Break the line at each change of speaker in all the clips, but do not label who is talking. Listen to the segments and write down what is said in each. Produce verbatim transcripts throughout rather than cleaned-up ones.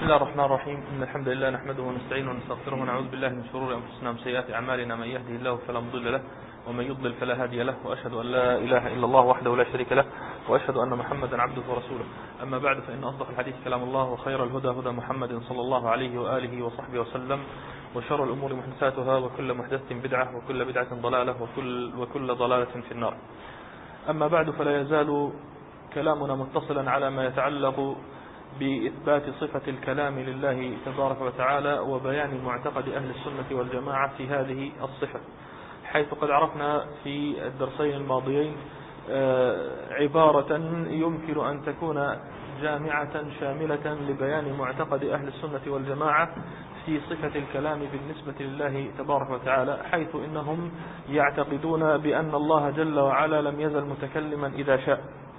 بسم الله الرحمن الرحيم. إن الحمد لله نحمده ونستعينه ونستغفره ونعوذ بالله من شرور أنفسنا ومن سيئات أعمالنا. من يهده الله فلا مضل له ومن يضلل فلا هادي له، وأشهد أن لا إله إلا الله وحده لا شريك له، وأشهد أن محمدا عبده ورسوله. أما بعد، فإن أصدق الحديث كلام الله، وخير الهدى هدى محمد صلى الله عليه وآله وصحبه وسلم، وشر الأمور محدثاتها، وكل محدثة بدعة، وكل بدعة ضلالة، وكل, وكل ضلالة في النار. أما بعد، فلا يزال كلامنا متصلا على ما يتعلق بإثبات صفة الكلام لله تبارك وتعالى، وبيان معتقد أهل السنة والجماعة في هذه الصفة، حيث قد عرفنا في الدرسين الماضيين عبارة يمكن أن تكون جامعة شاملة لبيان معتقد أهل السنة والجماعة في صفة الكلام بالنسبة لله تبارك وتعالى، حيث إنهم يعتقدون بأن الله جل وعلا لم يزل متكلما إذا شاء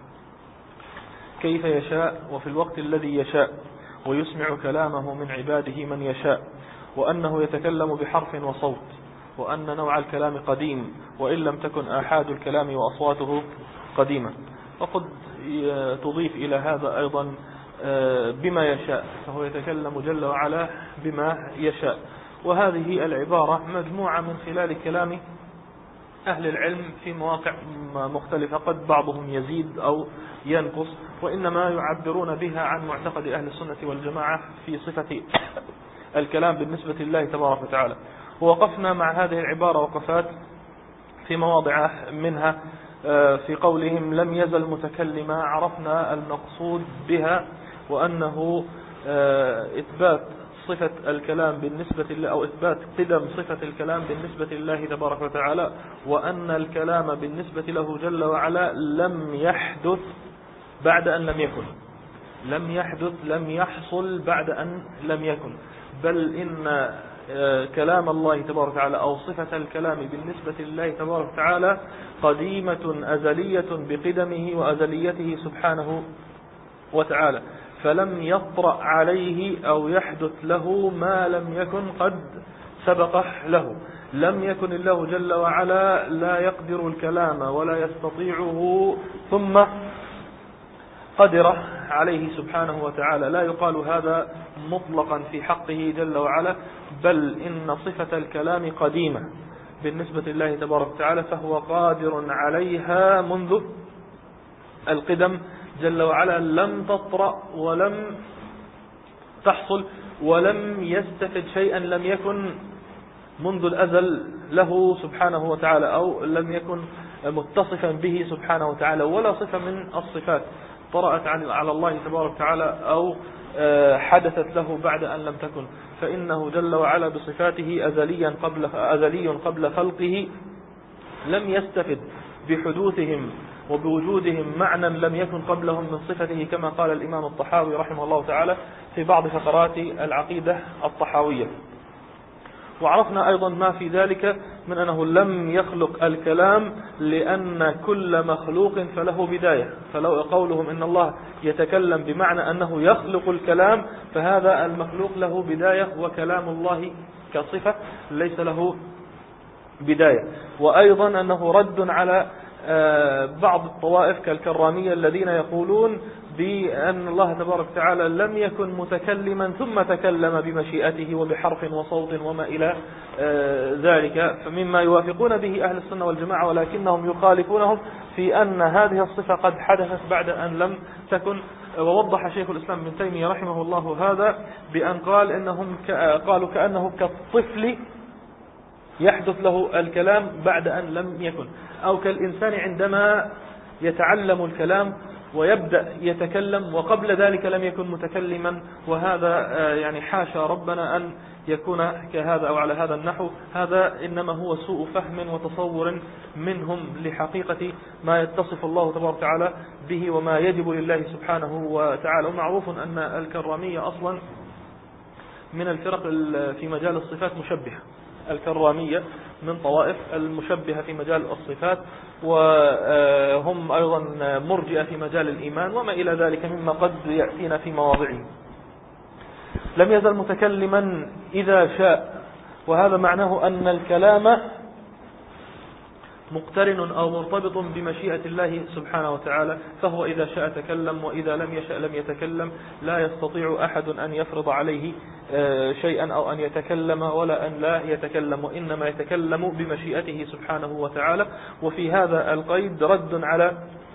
كيف يشاء وفي الوقت الذي يشاء، ويسمع كلامه من عباده من يشاء، وأنه يتكلم بحرف وصوت، وأن نوع الكلام قديم وإن لم تكن آحاد الكلام وأصواته قديمة. وقد تضيف إلى هذا أيضا بما يشاء، فهو يتكلم جل وعلا بما يشاء. وهذه العبارة مجموعة من خلال كلام أهل العلم في مواقع مختلفة، قد بعضهم يزيد أو ينقص، وإنما يعبرون بها عن معتقد أهل السنة والجماعة في صفة الكلام بالنسبة لله تبارك وتعالى. ووقفنا مع هذه العبارة وقفات في مواضع منها في قولهم لم يزل متكلما، عرفنا المقصود بها، وأنه إثبات صفة الكلام بالنسبة لله، أو إثبات قدم صفة الكلام بالنسبة لله تبارك وتعالى، وأن الكلام بالنسبة له جل وعلا لم يحدث بعد أن لم يكن، لم يحدث لم يحصل بعد أن لم يكن، بل إن كلام الله تبارك وتعالى أو صفة الكلام بالنسبة لله تبارك وتعالى قديمة أزلية بقدمه وأزليته سبحانه وتعالى، فلم يطرأ عليه أو يحدث له ما لم يكن قد سبقه له. لم يكن الله جل وعلا لا يقدر الكلام ولا يستطيعه ثم قدر عليه سبحانه وتعالى، لا يقال هذا مطلقا في حقه جل وعلا، بل إن صفة الكلام قديمة بالنسبة لله تبارك وتعالى، فهو قادر عليها منذ القدم جل وعلا، لم تطرأ ولم تحصل ولم يستفد شيئا لم يكن منذ الأزل له سبحانه وتعالى، أو لم يكن متصفا به سبحانه وتعالى، ولا صفة من الصفات طرأت على الله تبارك وتعالى أو حدثت له بعد أن لم تكن، فإنه جل وعلا بصفاته أزليا قبل أزلي قبل خلقه، لم يستفد بحدوثهم وبوجودهم معنى لم يكن قبلهم من صفته، كما قال الإمام الطحاوي رحمه الله تعالى في بعض فقرات العقيدة الطحاوية. وعرفنا أيضا ما في ذلك من أنه لم يخلق الكلام، لأن كل مخلوق فله بداية، فلو قولهم إن الله يتكلم بمعنى أنه يخلق الكلام، فهذا المخلوق له بداية، وكلام الله كصفة ليس له بداية. وأيضا أنه رد على بعض الطوائف كالكرامية الذين يقولون بأن الله تبارك وتعالى لم يكن متكلما ثم تكلم بمشيئته وبحرف وصوت وما إلى ذلك، فمما يوافقون به أهل السنة والجماعة، ولكنهم يخالفونهم في أن هذه الصفة قد حدثت بعد أن لم تكن. ووضح شيخ الإسلام ابن تيمية رحمه الله هذا بأن قال إنهم قالوا كأنه كالطفل يحدث له الكلام بعد أن لم يكن، أو كالإنسان عندما يتعلم الكلام ويبدأ يتكلم وقبل ذلك لم يكن متكلما. وهذا يعني حاشا ربنا أن يكون كهذا أو على هذا النحو، هذا إنما هو سوء فهم وتصور منهم لحقيقة ما يتصف الله تبارك وتعالى به وما يجب لله سبحانه وتعالى. ومعروف أن الكرامية أصلا من الفرق في مجال الصفات مشبهة، الكرامية من طوائف المشبهة في مجال الصفات، وهم أيضا مرجئة في مجال الإيمان وما إلى ذلك مما قد يأتينا في مواضعه. لم يزل متكلما إذا شاء، وهذا معناه أن الكلام مقترن أو مرتبط بمشيئة الله سبحانه وتعالى، فهو إذا شاء تكلم وإذا لم يشأ لم يتكلم. لا يستطيع أحد أن يفرض عليه شيئا أو أن يتكلم ولا أن لا يتكلم، وإنما يتكلم بمشيئته سبحانه وتعالى. وفي هذا القيد رد على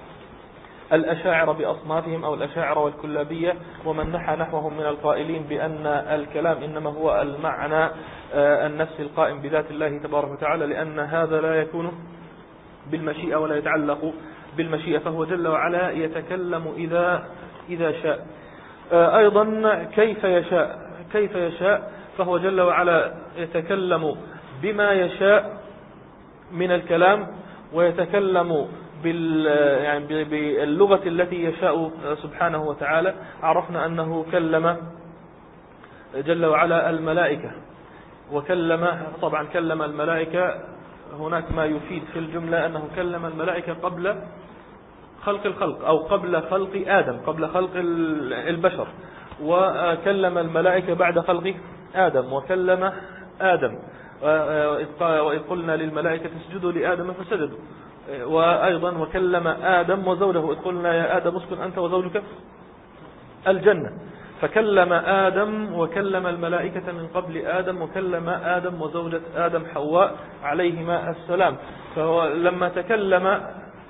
الأشاعرة بأصنافهم أو الأشاعرة والكلابية ومن نحى نحوهم من القائلين بأن الكلام إنما هو المعنى النفسي القائم بذات الله تبارك وتعالى، لأن هذا لا يكون بالمشيئة ولا يتعلق بالمشيئة، فهو جل وعلا يتكلم إذا إذا شاء. أيضا كيف يشاء كيف يشاء فهو جل وعلا يتكلم بما يشاء من الكلام، ويتكلم بال يعني باللغة التي يشاء سبحانه وتعالى. عرفنا أنه كلم جل وعلا الملائكة، وكلم طبعا كلم الملائكة، هناك ما يفيد في الجملة أنه كلم الملائكة قبل خلق الخلق أو قبل خلق آدم، قبل خلق البشر، وكلم الملائكة بعد خلق آدم، وكلم آدم وإذ قلنا للملائكة اسجدوا لآدم فسجدوا، وأيضا وكلم آدم وزوجه إذ قلنا يا آدم اسكن أنت وزوجك الجنة. فكلم آدم وكلم الملائكة من قبل آدم، وكلم آدم وزوجة آدم حواء عليهما السلام. فهو لما تكلم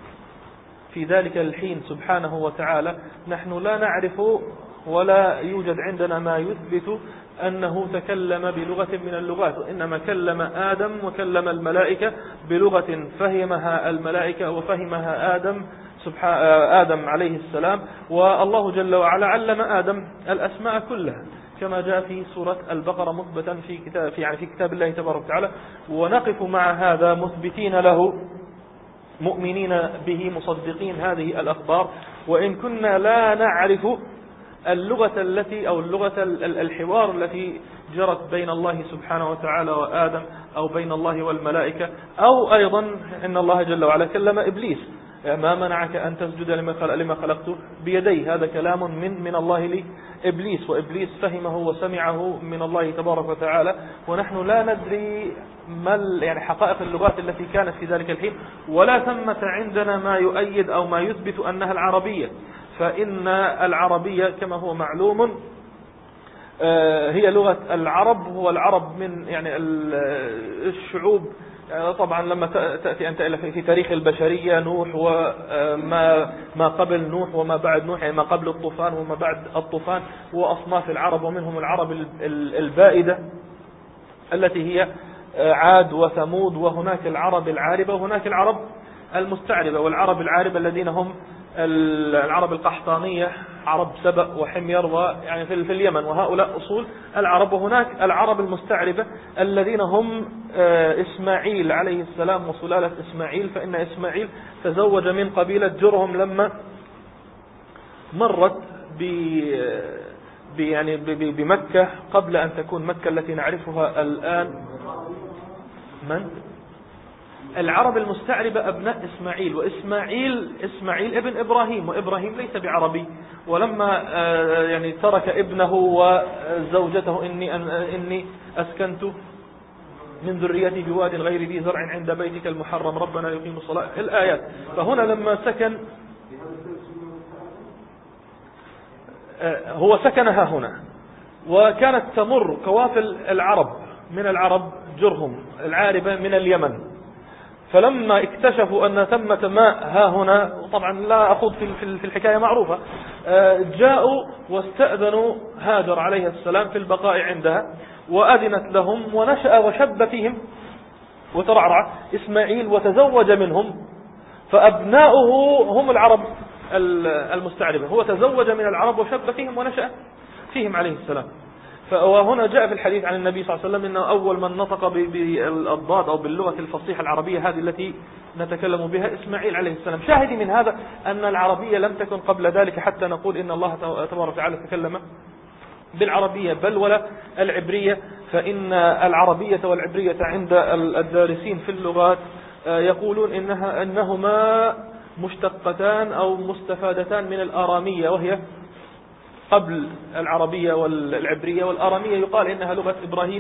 في ذلك الحين سبحانه وتعالى نحن لا نعرف ولا يوجد عندنا ما يثبت أنه تكلم بلغة من اللغات، وإنما كلم آدم وكلم الملائكة بلغة فهمها الملائكة وفهمها آدم سبحانه آدم عليه السلام. والله جل وعلا علم آدم الأسماء كلها كما جاء في سورة البقرة مثبتا في كتاب يعني في كتاب الله تبارك وتعالى، ونقف مع هذا مثبتين له مؤمنين به مصدقين هذه الأخبار، وإن كنا لا نعرف اللغة التي أو اللغة الحوار التي جرت بين الله سبحانه وتعالى وآدم أو بين الله والملائكة، أو أيضا إن الله جل وعلا كلم إبليس ما منعك أن تسجد لما خلقت بيدي، هذا كلام من من الله لإبليس، وإبليس فهمه وسمعه من الله تبارك وتعالى، ونحن لا ندري ما يعني حقائق اللغات التي كانت في ذلك الحين، ولا ثمة عندنا ما يؤيد أو ما يثبت أنها العربية. فإن العربية كما هو معلوم هي لغة العرب، هو العرب من يعني الشعوب. طبعا لما تأتي أنت في تاريخ البشرية نوح وما ما قبل نوح وما بعد نوح، يعني ما قبل الطوفان وما بعد الطوفان، وأصناف العرب، ومنهم العرب البائدة التي هي عاد وثمود، وهناك العرب العاربة وهناك العرب المستعربة. والعرب العاربة الذين هم العرب القحطانية، عرب سبأ وحمير ويعني في اليمن، وهؤلاء أصول العرب. وهناك العرب المستعربة الذين هم إسماعيل عليه السلام وسلالة إسماعيل، فإن إسماعيل تزوج من قبيلة جرهم لما مرت ب يعني بمكة قبل أن تكون مكة التي نعرفها الآن. من؟ العرب المستعربة أبناء إسماعيل، وإسماعيل إسماعيل ابن إبراهيم، وإبراهيم ليس بعربي. ولما يعني ترك ابنه وزوجته إني إني أسكنت من ذريتي بواد غير ذي زرع عند بيتك المحرم ربنا يقيم الصلاة الآيات. فهنا لما سكن هو سكنها هنا، وكانت تمر قوافل العرب من العرب جرهم العاربة من اليمن، فلما اكتشفوا أن ثمة ماء ها هنا، طبعا لا أخوض في الحكاية معروفة، جاءوا واستأذنوا هاجر عليه السلام في البقاء عندها، وأذنت لهم، ونشأ وشب فيهم وترعرع إسماعيل وتزوج منهم، فأبناؤه هم العرب المستعربة، هو تزوج من العرب وشب فيهم ونشأ فيهم عليه السلام. وهنا جاء في الحديث عن النبي صلى الله عليه وسلم إنه أول من نطق بالضاد أو باللغة الفصيحة العربية هذه التي نتكلم بها إسماعيل عليه السلام. شاهدي من هذا أن العربية لم تكن قبل ذلك حتى نقول إن الله تبارك وتعالى تكلم بالعربية، بل ولا العبرية، فإن العربية والعبرية عند الدارسين في اللغات يقولون إنها أنهما مشتقتان أو مستفادتان من الآرامية، وهي قبل العربية والعبرية. والآرامية يقال إنها لغة إبراهيم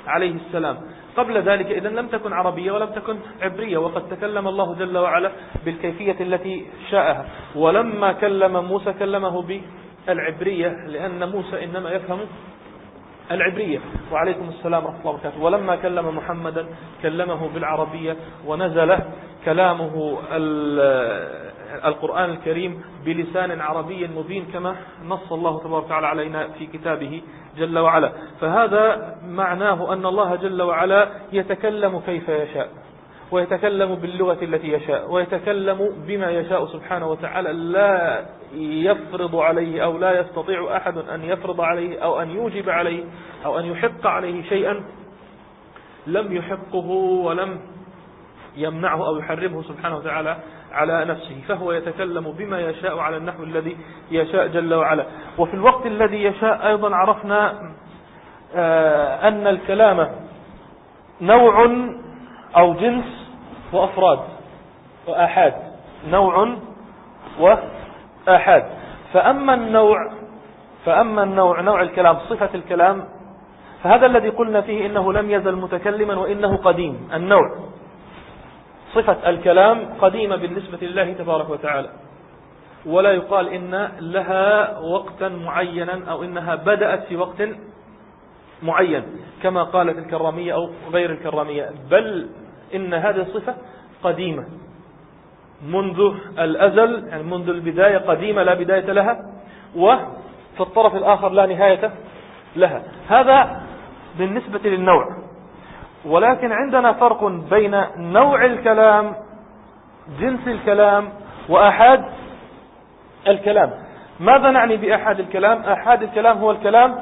عليه السلام. قبل ذلك إذن لم تكن عربية ولم تكن عبرية، وقد تكلم الله جل وعلا بالكيفية التي شاءها. ولما كلم موسى كلمه بالعبرية لأن موسى إنما يفهم العبرية. وعليكم السلام ورحمة الله وبركاته. ولما كلم محمدا كلمه بالعربية، ونزل كلامه القرآن الكريم بلسان عربي مبين كما نص الله تبارك وتعالى علينا في كتابه جل وعلا. فهذا معناه أن الله جل وعلا يتكلم كيف يشاء، ويتكلم باللغة التي يشاء، ويتكلم بما يشاء سبحانه وتعالى، لا يفرض عليه أو لا يستطيع أحد أن يفرض عليه أو أن يوجب عليه أو أن يحق عليه شيئا لم يحقه ولم يمنعه أو يحرمه سبحانه وتعالى على نفسه. فهو يتكلم بما يشاء على النحو الذي يشاء جل وعلا. وفي الوقت الذي يشاء أيضا عرفنا أن الكلام نوع أو جنس وأفراد وآحاد، نوع وآحاد. فأما النوع فأما النوع نوع الكلام صفة الكلام، فهذا الذي قلنا فيه إنه لم يزل متكلما وإنه قديم. النوع صفة الكلام قديمة بالنسبة لله تبارك وتعالى، ولا يقال إن لها وقتا معينا أو إنها بدأت في وقت معين كما قالت الكرامية أو غير الكرامية، بل إن هذه الصفة قديمة منذ الأزل، يعني منذ البداية قديمة لا بداية لها، وفي الطرف الآخر لا نهاية لها. هذا بالنسبة للنوع. ولكن عندنا فرق بين نوع الكلام جنس الكلام وآحاد الكلام. ماذا نعني بآحاد الكلام؟ آحاد الكلام هو الكلام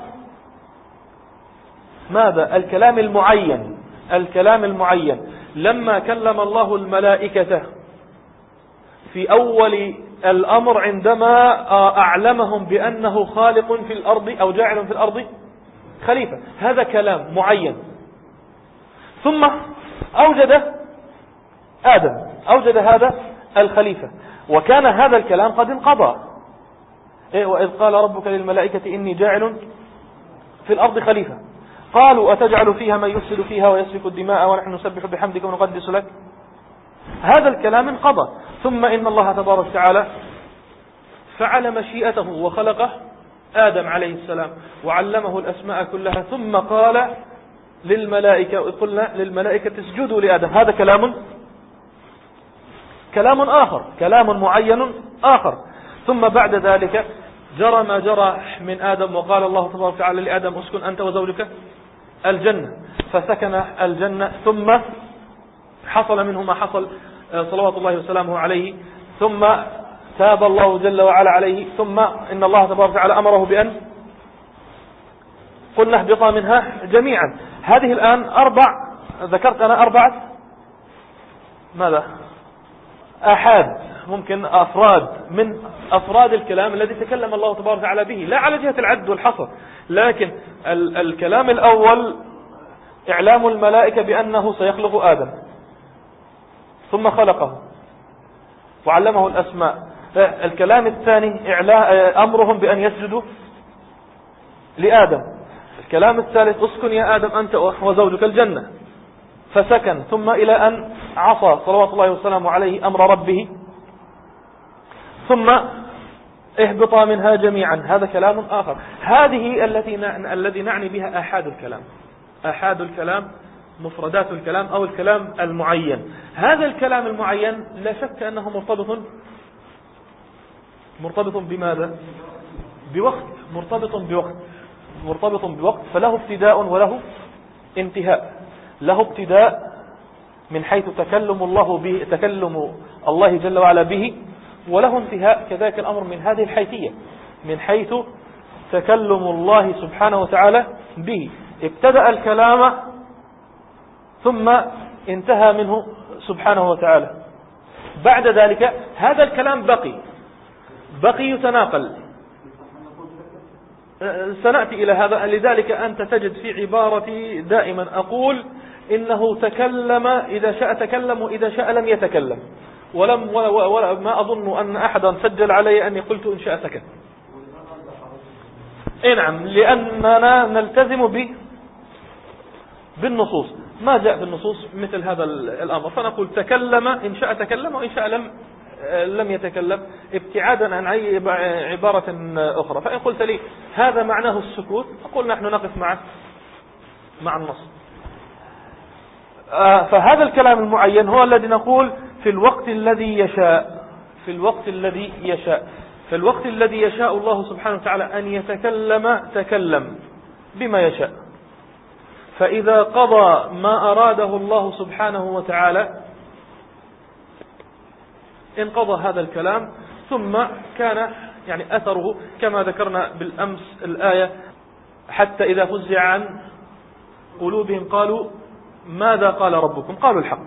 ماذا؟ الكلام المعين. الكلام المعين لما كلم الله الملائكة في أول الأمر عندما أعلمهم بأنه خالق في الأرض أو جاعل في الأرض خليفة، هذا كلام معين. ثم أوجد آدم، أوجد هذا الخليفة، وكان هذا الكلام قد انقضى. إيه؟ وإذ قال ربك للملائكة إني جاعل في الأرض خليفة، قالوا أتجعل فيها من يفسد فيها ويسفك الدماء ونحن نسبح بحمدك ونقدس لك. هذا الكلام انقضى. ثم إن الله تبارك وتعالى فعل مشيئته وخلقه آدم عليه السلام وعلمه الأسماء كلها، ثم قال للملائكة، قلنا للملائكة اسجدوا لآدم. هذا كلام كلام آخر، كلام معين آخر. ثم بعد ذلك جرى ما جرى من آدم، وقال الله تبارك وتعالى لآدم اسكن أنت وزوجك الجنة، فسكن الجنة. ثم حصل منه ما حصل صلوات الله وسلامه عليه، ثم تاب الله جل وعلا عليه. ثم إن الله تبارك وتعالى أمره بأن قلنا اهبطا منها جميعا. هذه الآن أربع، ذكرت أنا أربعة ماذا؟ آحاد، ممكن أفراد من أفراد الكلام الذي تكلم الله تبارك وتعالى به، لا على جهة العد والحصر، لكن ال الكلام الأول إعلام الملائكة بأنه سيخلق آدم، ثم خلقه وعلمه الأسماء. الكلام الثاني أمرهم بأن يسجدوا لآدم. الكلام الثالث اسكن يا آدم أنت وزوجك الجنة، فسكن. ثم إلى أن عصى صلوات الله وسلامه عليه أمر ربه، ثم اهبطا منها جميعا. هذا كلام آخر. هذه التي الذي نعني بها آحاد الكلام. آحاد الكلام مفردات الكلام أو الكلام المعين. هذا الكلام المعين لا شك أنه مرتبط مرتبط بماذا؟ بوقت، مرتبط بوقت مرتبط بوقت فله ابتداء وله انتهاء. له ابتداء من حيث تكلم الله به، تكلم الله جل وعلا به، وله انتهاء كذلك الأمر من هذه الحيثية، من حيث تكلم الله سبحانه وتعالى به. ابتدأ الكلام ثم انتهى منه سبحانه وتعالى. بعد ذلك هذا الكلام بقي بقي يتناقل، سنأتي إلى هذا. لذلك أنت تجد في عبارتي دائما أقول إنه تكلم إذا شاء تكلم وإذا شاء لم يتكلم، ولم ولا ولا ما أظن أن أحدا سجل علي أني قلت إن شاء سكت. إيه نعم، لأننا نلتزم ب بالنصوص. ما جاء في النصوص مثل هذا الأمر، فنقول تكلم إن شاء تكلم وإن شاء لم لم يتكلم، ابتعادا عن أي عبارة أخرى. فإن قلت لي هذا معناه السكوت، أقول نحن نقف مع مع النص. فهذا الكلام المعين هو الذي نقول في الوقت الذي يشاء، في الوقت الذي يشاء في الوقت الذي يشاء الله سبحانه وتعالى أن يتكلم تكلم بما يشاء. فإذا قضى ما أراده الله سبحانه وتعالى انقضى هذا الكلام، ثم كان يعني أثره كما ذكرنا بالأمس الآية: حتى إذا فزع عن قلوبهم قالوا ماذا قال ربكم؟ قالوا الحق.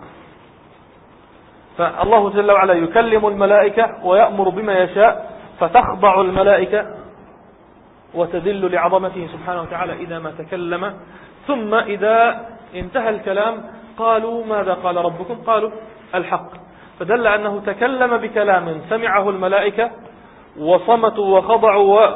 فالله جل وعلا يكلم الملائكة ويأمر بما يشاء، فتخضع الملائكة وتذل لعظمته سبحانه وتعالى إذا ما تكلم. ثم إذا انتهى الكلام قالوا ماذا قال ربكم؟ قالوا الحق. فدل أنه تكلم بكلام سمعه الملائكة وصمتوا وخضعوا، و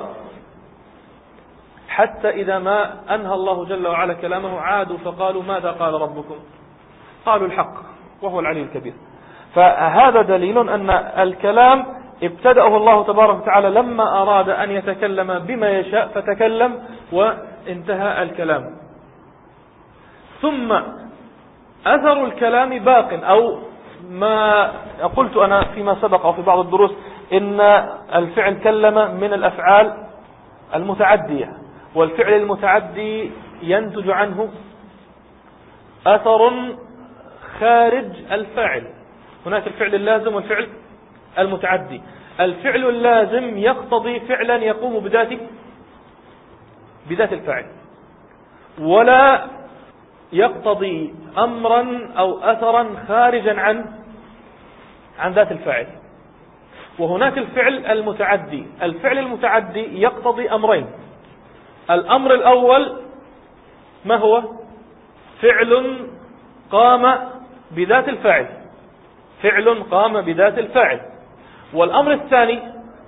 حتى إذا ما أنهى الله جل وعلا كلامه عادوا فقالوا ماذا قال ربكم؟ قالوا الحق، وهو العلي الكبير. فهذا دليل أن الكلام ابتدأه الله تبارك وتعالى لما أراد أن يتكلم بما يشاء فتكلم وانتهى الكلام. ثم أثر الكلام باق، أو ما قلت أنا فيما سبق وفي بعض الدروس إن الفعل كلم من الأفعال المتعدية، والفعل المتعدي ينتج عنه أثر خارج الفاعل. هناك الفعل اللازم والفعل المتعدي. الفعل اللازم يقتضي فعلا يقوم بذات بذات الفاعل، ولا يقتضي أمرا أو أثرا خارجا عن عن ذات الفاعل. وهناك الفعل المتعدي. الفعل المتعدي يقتضي أمرين. الأمر الأول ما هو؟ فعل قام بذات الفاعل، فعل قام بذات الفاعل. والأمر الثاني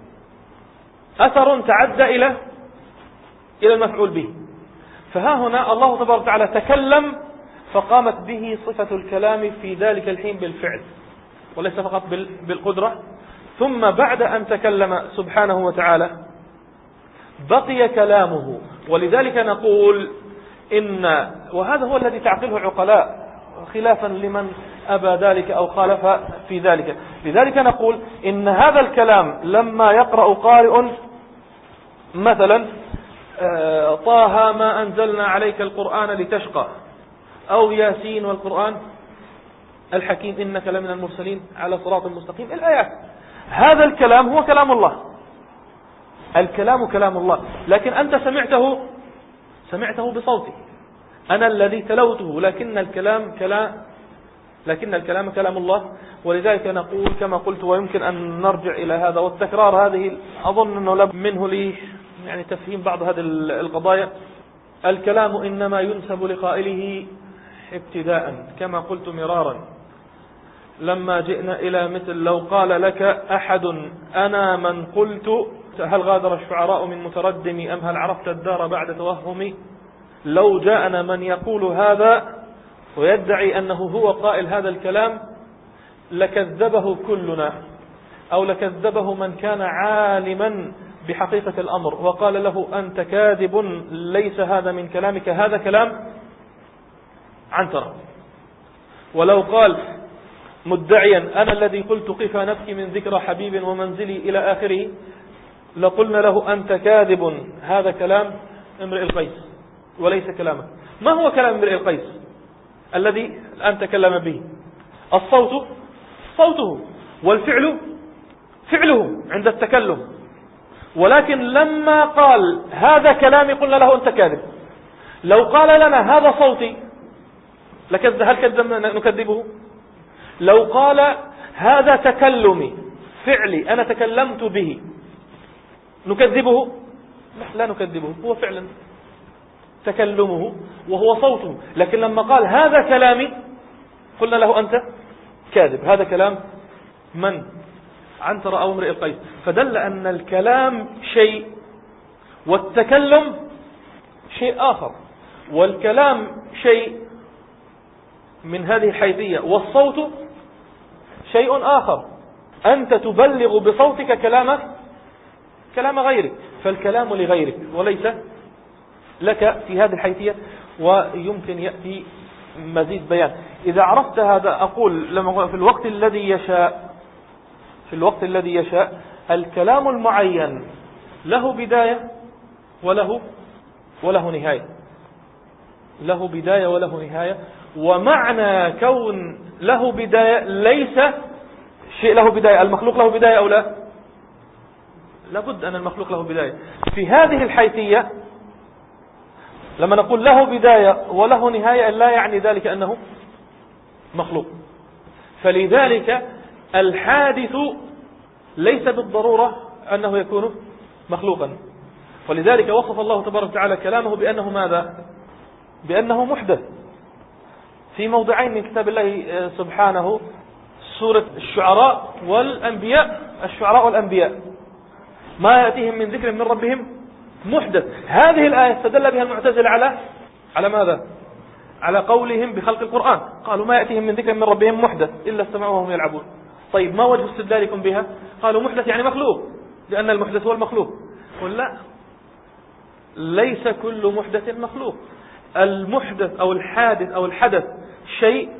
أثر تعدى إلى إلى المفعول به. فها هنا الله تبارك وتعالى تكلم فقامت به صفة الكلام في ذلك الحين بالفعل وليس فقط بالقدرة. ثم بعد أن تكلم سبحانه وتعالى بقي كلامه. ولذلك نقول إن، وهذا هو الذي تعقله عقلاء خلافا لمن أبى ذلك أو خالف في ذلك، لذلك نقول إن هذا الكلام لما يقرأ قارئ مثلا طه ما أنزلنا عليك القرآن لتشقى، أو ياسين والقرآن الحكيم إنك لمن المرسلين على صراط المستقيم، الآيات، هذا الكلام هو كلام الله، الكلام كلام الله، لكن أنت سمعته سمعته بصوتي، أنا الذي تلوته، لكن الكلام كلام لكن الكلام كلام الله. ولذلك نقول كما قلت، ويمكن أن نرجع إلى هذا، والتكرار هذه أظن أنه لابد منه لي يعني تفهيم بعض هذه القضايا. الكلام إنما ينسب لقائله ابتداء، كما قلت مرارا لما جئنا إلى مثل لو قال لك أحد أنا من قلت هل غادر الشعراء من متردمي أم هل عرفت الدار بعد توهمي. لو جاءنا من يقول هذا ويدعي أنه هو قائل هذا الكلام لكذبه كلنا، أو لكذبه من كان عالما بحقيقة الأمر وقال له أنت كاذب ليس هذا من كلامك، هذا كلام عنترة. ولو قال مدعيا أنا الذي قلت قف نبكي من ذكرى حبيب ومنزلي إلى آخره لقلنا له أنت كاذب، هذا كلام امرئ القيس وليس كلامه. ما هو كلام امرئ القيس الذي الآن تكلم به؟ الصوت صوته، والفعل فعله عند التكلم. ولكن لما قال هذا كلامي قلنا له أنت كاذب. لو قال لنا هذا صوتي لكذب، هل كذبنا نكذبه؟ لو قال هذا تكلمي فعلي أنا تكلمت به نكذبه؟ لا نكذبه، هو فعلا تكلمه وهو صوته. لكن لما قال هذا كلامي قلنا له أنت كاذب، هذا كلام من؟ عنتر أو امرئ القيس. فدل أن الكلام شيء والتكلم شيء آخر، والكلام شيء من هذه الحيثية، والصوت شيء آخر. أنت تبلغ بصوتك كلام كلام غيرك، فالكلام لغيرك وليس لك في هذه الحيثية. ويمكن يأتي مزيد بيان إذا عرفت هذا. أقول لما في الوقت الذي يشاء في الوقت الذي يشاء الكلام المعين له بداية وله وله نهاية له بداية وله نهاية. ومعنى كون له بداية ليس شيء له بداية. المخلوق له بداية أو لا؟ لابد أن المخلوق له بداية. في هذه الحيثية لما نقول له بداية وله نهاية لا يعني ذلك أنه مخلوق. فلذلك الحادث ليس بالضرورة أنه يكون مخلوقا. ولذلك وصف الله تبارك وتعالى كلامه بأنه ماذا؟ بأنه محدث في موضعين من كتاب الله سبحانه، سورة الشعراء والأنبياء. الشعراء والأنبياء ما يأتيهم من ذكر من ربهم محدث. هذه الآية استدل بها المعتزلة على على ماذا؟ على قولهم بخلق القرآن. قالوا ما يأتيهم من ذكر من ربهم محدث إلا استمعوه وهم يلعبون. طيب ما وجه استدلالكم بها؟ قالوا محدث يعني مخلوق، لأن المحدث هو المخلوق. قل لا، ليس كل محدث مخلوق. المحدث أو الحادث أو الحدث شيء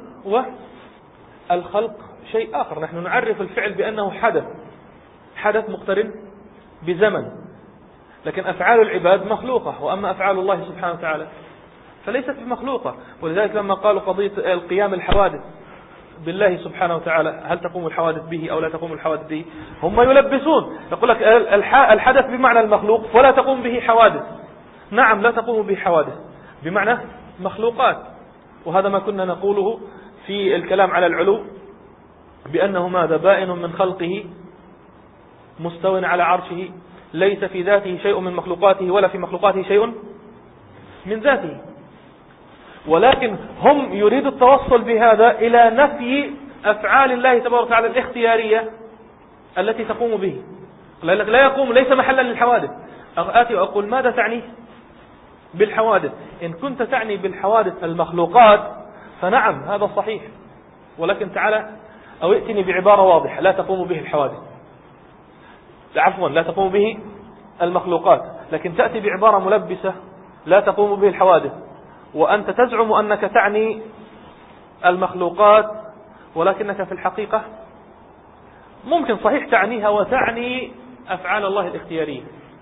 والخلق شيء آخر. نحن نعرف الفعل بأنه حدث حدث مقترن بزمن، لكن أفعال العباد مخلوقة، وأما أفعال الله سبحانه وتعالى فليست بمخلوقة. ولذلك لما قالوا قضية القيام الحوادث بالله سبحانه وتعالى، هل تقوم الحوادث به أو لا تقوم الحوادث به؟ هم يلبسون، يقول لك الحدث بمعنى المخلوق ولا تقوم به حوادث. نعم لا تقوم به حوادث بمعنى مخلوقات. وهذا ما كنا نقوله في الكلام على العلو، بأنه ماذا؟ بائن من خلقه مستو على عرشه، ليس في ذاته شيء من مخلوقاته ولا في مخلوقاته شيء من ذاته. ولكن هم يريد التوصل بهذا إلى نفي أفعال الله تبارك وتعالى الاختيارية التي تقوم به. لا يقوم، ليس محلا للحوادث. آتي وأقول ماذا تعني بالحوادث؟ إن كنت تعني بالحوادث المخلوقات فنعم هذا صحيح، ولكن تعالى أو ائتني بعبارة واضحة لا تقوم به الحوادث، عفوا لا تقوم به المخلوقات، لكن تأتي بعبارة ملبسة لا تقوم به الحوادث، وأنت تزعم أنك تعني المخلوقات، ولكنك في الحقيقة ممكن صحيح تعنيها وتعني أفعال الله الاختيارية.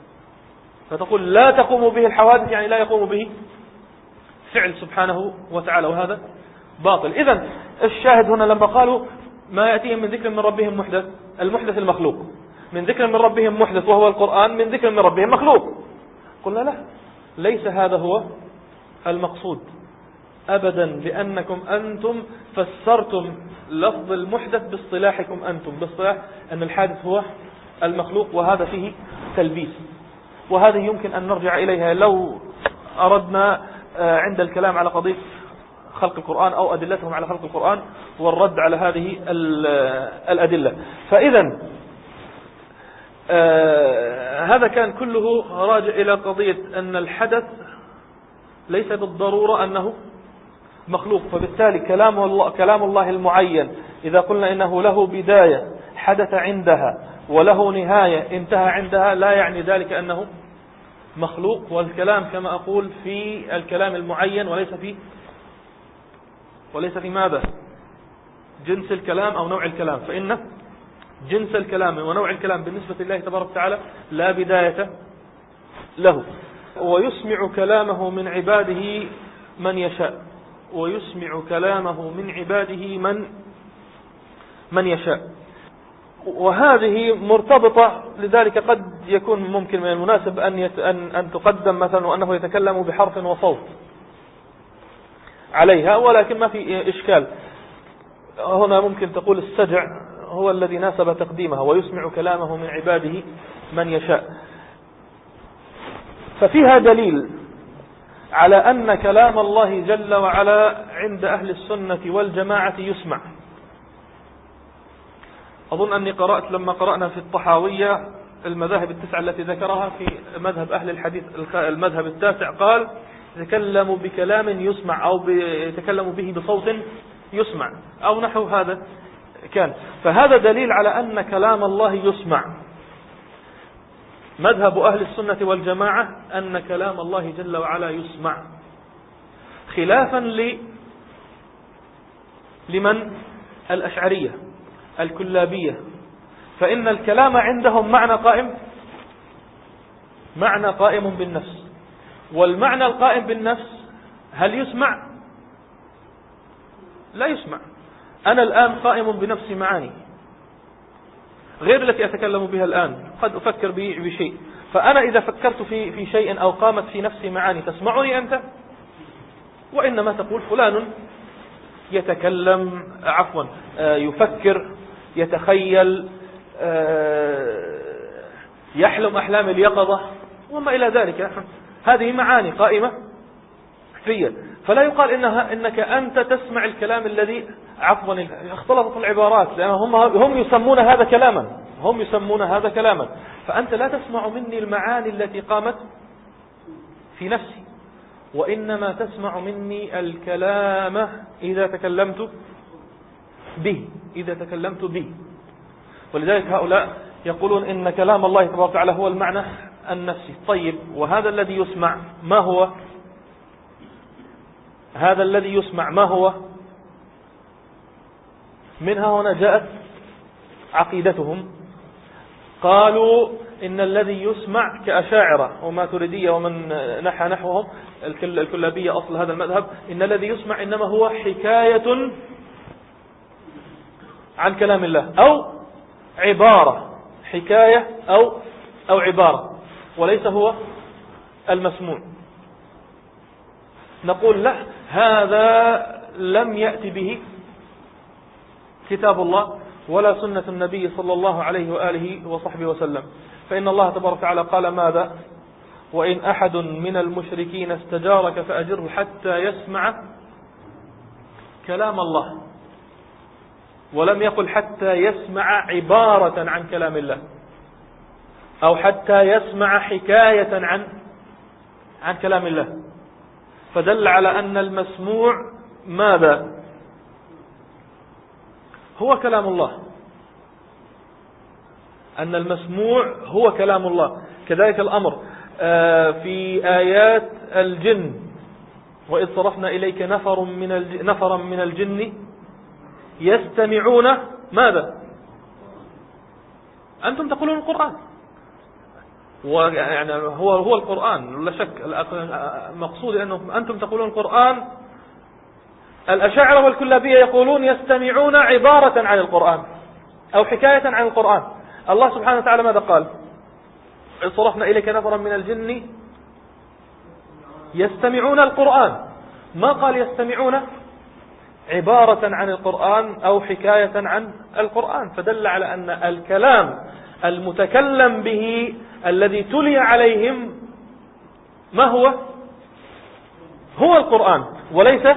فتقول لا تقوم به الحوادث يعني لا يقوم به فعل سبحانه وتعالى، وهذا باطل. إذن الشاهد هنا لما قالوا ما يأتيهم من ذكر من ربهم محدث، المحدث المخلوق، من ذكر من ربهم محدث وهو القرآن، من ذكر من ربهم مخلوق. قلنا لا، ليس هذا هو المقصود أبدا، لأنكم أنتم فسرتم لفظ المحدث باصطلاحكم أنتم، باصطلاح أن الحادث هو المخلوق، وهذا فيه تلبيس. وهذه يمكن أن نرجع إليها لو أردنا عند الكلام على قضية خلق القرآن أو أدلتهم على خلق القرآن والرد على هذه الأدلة. فإذا آه هذا كان كله راجع إلى قضية أن الحدث ليس بالضرورة أنه مخلوق. فبالتالي كلام الله, كلام الله المعين إذا قلنا إنه له بداية حدث عندها وله نهاية انتهى عندها، لا يعني ذلك أنه مخلوق. والكلام كما أقول في الكلام المعين وليس في وليس في ماذا؟ جنس الكلام أو نوع الكلام. فإن جنس الكلام ونوع الكلام بالنسبة لله تبارك وتعالى لا بداية له. ويسمع كلامه من عباده من يشاء، ويسمع كلامه من عباده من من يشاء. وهذه مرتبطة، لذلك قد يكون ممكن من المناسب أن أن أن تقدم مثلا وأنه يتكلم بحرف وصوت عليها، ولكن ما في إشكال. هنا ممكن تقول السجع هو الذي ناسب تقديمها، ويسمع كلامه من عباده من يشاء. ففيها دليل على أن كلام الله جل وعلا عند أهل السنة والجماعة يسمع. أظن أني قرأت لما قرأنا في الطحاوية المذاهب التسعة التي ذكرها في مذهب أهل الحديث، المذهب التاسع قال يتكلم بكلام يسمع أو يتكلم به بصوت يسمع أو نحو هذا كان. فهذا دليل على أن كلام الله يسمع. مذهب أهل السنة والجماعة أن كلام الله جل وعلا يسمع، خلافا ل لمن الأشعرية الكلابية، فإن الكلام عندهم معنى قائم معنى قائم بالنفس، والمعنى القائم بالنفس هل يسمع؟ لا يسمع. أنا الآن قائم بنفسي معاني غير التي أتكلم بها الآن، قد أفكر بشيء، فأنا إذا فكرت في في شيء أو قامت في نفسي معاني تسمعني أنت؟ وإنما تقول فلان يتكلم عفوا يفكر، يتخيل، يحلم أحلام اليقظة وما إلى ذلك. هذه معاني قائمة فيا، فلا يقال إنها إنك أنت تسمع الكلام الذي عفوا اختلطت العبارات، لأن هم هم يسمون هذا كلاما هم يسمون هذا كلاما فأنت لا تسمع مني المعاني التي قامت في نفسي، وإنما تسمع مني الكلام إذا تكلمت به إذا تكلمت به ولذلك هؤلاء يقولون إن كلام الله تبارك وتعالى هو المعنى النفسي. طيب، وهذا الذي يسمع ما هو؟ هذا الذي يسمع ما هو؟ منها هنا جاءت عقيدتهم، قالوا إن الذي يسمع كأشاعرة وماتريدية ومن نحى نحوهم الكلابية أصل هذا المذهب، إن الذي يسمع إنما هو حكاية عن كلام الله أو عبارة، حكاية أو أو عبارة، وليس هو المسموع. نقول لا، هذا لم يأتي به كتاب الله ولا سنة النبي صلى الله عليه وآله وصحبه وسلم، فإن الله تبارك وتعالى قال ماذا؟ وإن أحد من المشركين استجارك فأجره حتى يسمع كلام الله، ولم يقل حتى يسمع عبارة عن كلام الله أو حتى يسمع حكاية عن عن كلام الله، فدل على أن المسموع ماذا؟ هو كلام الله، أن المسموع هو كلام الله. كذلك الأمر في آيات الجن، وإذ صرفنا إليك نفر من الجن نفرا من الجن يستمعون ماذا؟ أنتم تقولون القرآن، ويعني هو هو القرآن لا شك، مقصود أنهم أنتم تقولون القرآن. الأشاعرة والكلابية يقولون يستمعون عبارة عن القرآن أو حكاية عن القرآن. الله سبحانه وتعالى ماذا قال؟ صرفنا إليك نفرا من الجن يستمعون القرآن، ما قال يستمعون عبارة عن القرآن أو حكاية عن القرآن، فدل على أن الكلام المتكلم به الذي تلي عليهم ما هو؟ هو القرآن، وليس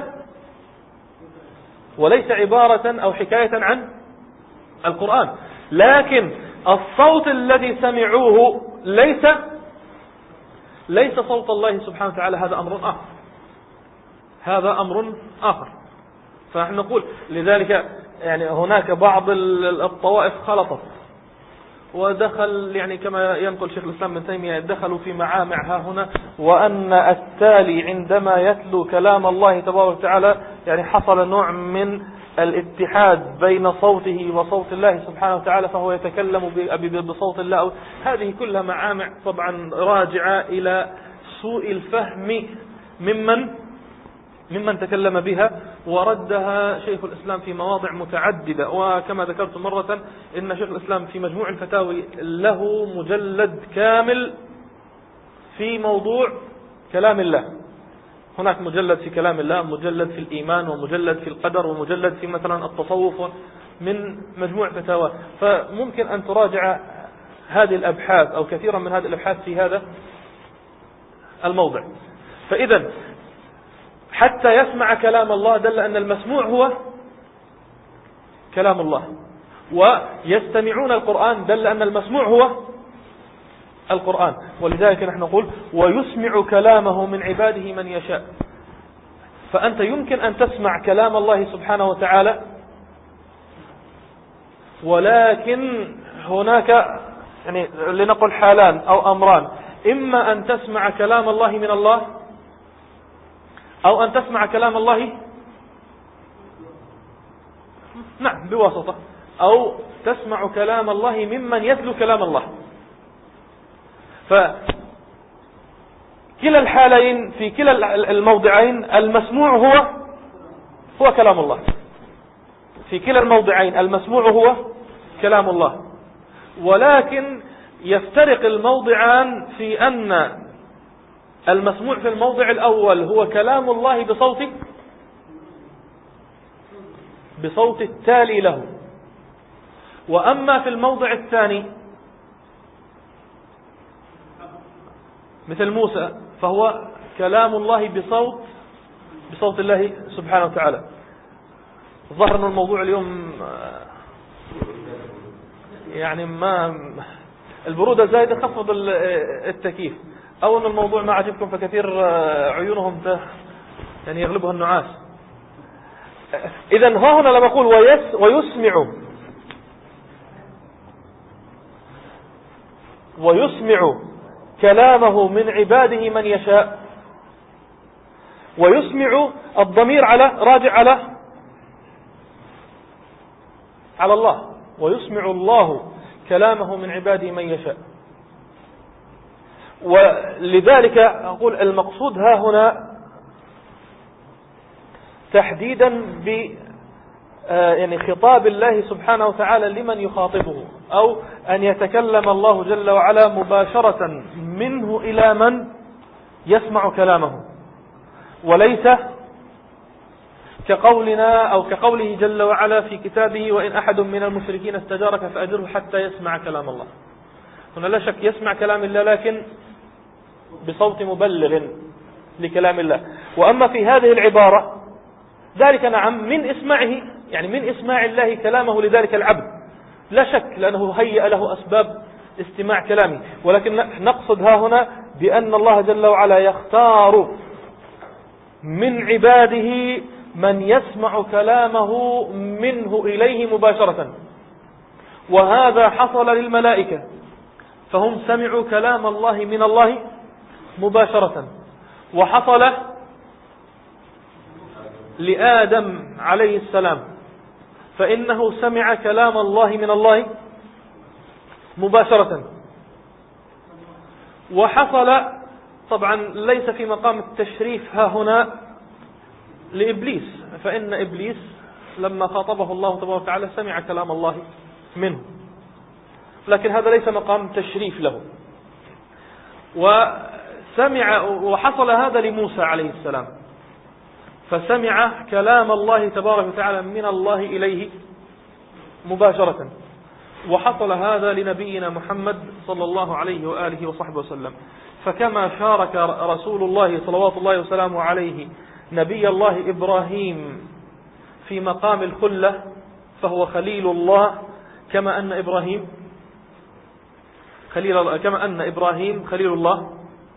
وليس عبارة أو حكاية عن القرآن. لكن الصوت الذي سمعوه ليس ليس صوت الله سبحانه وتعالى، هذا أمر آخر هذا أمر آخر فنحن نقول لذلك يعني هناك بعض الطوائف خلطت ودخل، يعني كما ينقل شيخ الإسلام ابن تيمية، دخلوا في معامع ها هنا، وأن التالي عندما يتلو كلام الله تبارك وتعالى يعني حصل نوع من الاتحاد بين صوته وصوت الله سبحانه وتعالى، فهو يتكلم بصوت الله. هذه كلها معامع طبعا راجعة إلى سوء الفهم ممن ممن تكلم بها، وردها شيخ الإسلام في مواضع متعددة. وكما ذكرت مرة إن شيخ الإسلام في مجموع الفتاوي له مجلد كامل في موضوع كلام الله. هناك مجلد في كلام الله، مجلد في الإيمان، ومجلد في القدر، ومجلد في مثلا التصوف، من مجموع فتاوى. فممكن أن تراجع هذه الأبحاث أو كثيرا من هذه الأبحاث في هذا الموضع. فإذا حتى يسمع كلام الله دل أن المسموع هو كلام الله، ويستمعون القرآن دل أن المسموع هو القرآن. ولذلك نحن نقول ويسمع كلامه من عباده من يشاء. فأنت يمكن أن تسمع كلام الله سبحانه وتعالى، ولكن هناك يعني لنقل حالان أو أمران: إما أن تسمع كلام الله من الله، أو أن تسمع كلام الله نعم بواسطة، أو تسمع كلام الله ممن يتلو كلام الله. فكلا الحالين في كلا الموضعين المسموع هو هو كلام الله. في كلا الموضعين المسموع هو كلام الله، ولكن يفترق الموضعان في أن المسموع في الموضع الأول هو كلام الله بصوت بصوت التالي له، وأما في الموضع الثاني مثل موسى فهو كلام الله بصوت بصوت الله سبحانه وتعالى. ظهر أن الموضوع اليوم يعني ما البرودة زايدة، خفض التكييف، أو أن الموضوع ما عجبكم فكثير عيونهم يعني يغلبها النعاس. إذن ها هنا لما أقول ويس ويسمع ويسمع كلامه من عباده من يشاء، ويسمع الضمير على راجع على على الله، ويسمع الله كلامه من عباده من يشاء. ولذلك أقول المقصود ها هنا تحديدا ب يعني خطاب الله سبحانه وتعالى لمن يخاطبه، أو أن يتكلم الله جل وعلا مباشرة منه إلى من يسمع كلامه، وليس كقولنا أو كقوله جل وعلا في كتابه: وإن أحد من المشركين استجارك فأجره حتى يسمع كلام الله. هنا لا شك يسمع كلام الله، لكن بصوت مبلغ لكلام الله. وأما في هذه العبارة ذلك نعم من إسماعه، يعني من إسماع الله كلامه لذلك العبد لا شك، لأنه هيأ له أسباب استماع كلامه، ولكن نقصد ها هنا بأن الله جل وعلا يختار من عباده من يسمع كلامه منه إليه مباشرة. وهذا حصل للملائكة، فهم سمعوا كلام الله من الله مباشرة. وحصل لآدم عليه السلام، فإنه سمع كلام الله من الله مباشرة. وحصل طبعا ليس في مقام التشريف ها هنا لإبليس، فإن إبليس لما خاطبه الله تبارك وتعالى سمع كلام الله منه، لكن هذا ليس مقام تشريف له. وسمع وحصل هذا لموسى عليه السلام، فسمع كلام الله تبارك وتعالى من الله إليه مباشرة. وحصل هذا لنبينا محمد صلى الله عليه وآله وصحبه وسلم. فكما شارك رسول الله صلوات الله وسلامه عليه نبي الله إبراهيم في مقام الخلة فهو خليل الله، كما أن إبراهيم خليل كما أن إبراهيم خليل الله،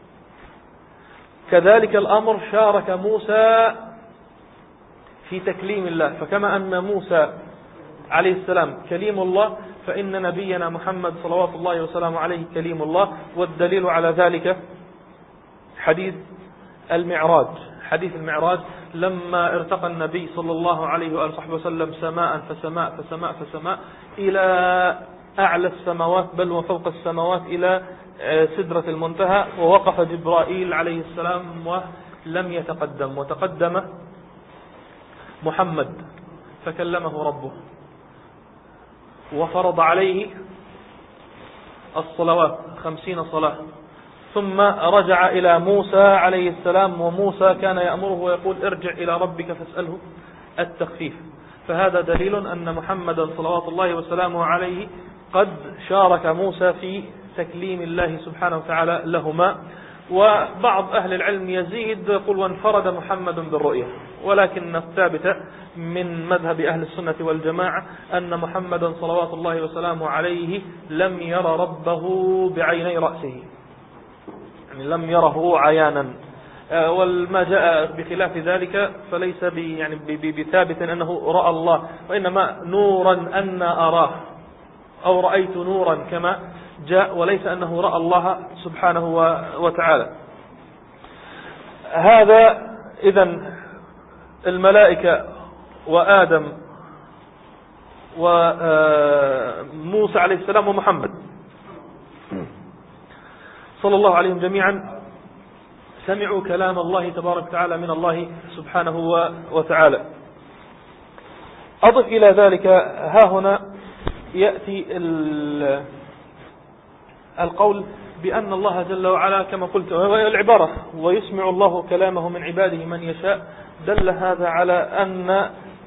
كذلك الأمر شارك موسى في تكليم الله. فكما أن موسى عليه السلام كليم الله، فإن نبينا محمد صلوات الله وسلامه عليه كليم الله. والدليل على ذلك حديث المعراج حديث المعراج لما ارتقى النبي صلى الله عليه وآله وصحبه وسلم سماء فسماء فسماء فسماء إلى أعلى السماوات، بل وفوق السماوات إلى سدرة المنتهى، ووقف جبرائيل عليه السلام ولم يتقدم، وتقدم محمد فكلمه ربه وفرض عليه الصلوات خمسين صلاة، ثم رجع إلى موسى عليه السلام، وموسى كان يأمره ويقول: ارجع إلى ربك فاسأله التخفيف. فهذا دليل أن محمدا صلوات الله وسلامه عليه قد شارك موسى في تكليم الله سبحانه وتعالى لهما. وبعض أهل العلم يزيد يقول وانفرد محمد بالرؤية، ولكن الثابت من مذهب أهل السنة والجماعة أن محمدا صلوات الله وسلامه عليه لم ير ربه بعيني رأسه، يعني لم يره عيانا، وما جاء بخلاف ذلك فليس يعني بثابت أنه رأى الله، وإنما نورا أن أراه أو رأيت نورا كما جاء، وليس أنه رأى الله سبحانه وتعالى. هذا إذن الملائكة وآدم وموسى عليه السلام ومحمد صلى الله عليهم جميعا سمعوا كلام الله تبارك وتعالى من الله سبحانه وتعالى. أضف إلى ذلك ها هنا يأتي القول بأن الله جل وعلا كما قلت العبارة ويسمع الله كلامه من عباده من يشاء، دل هذا على أن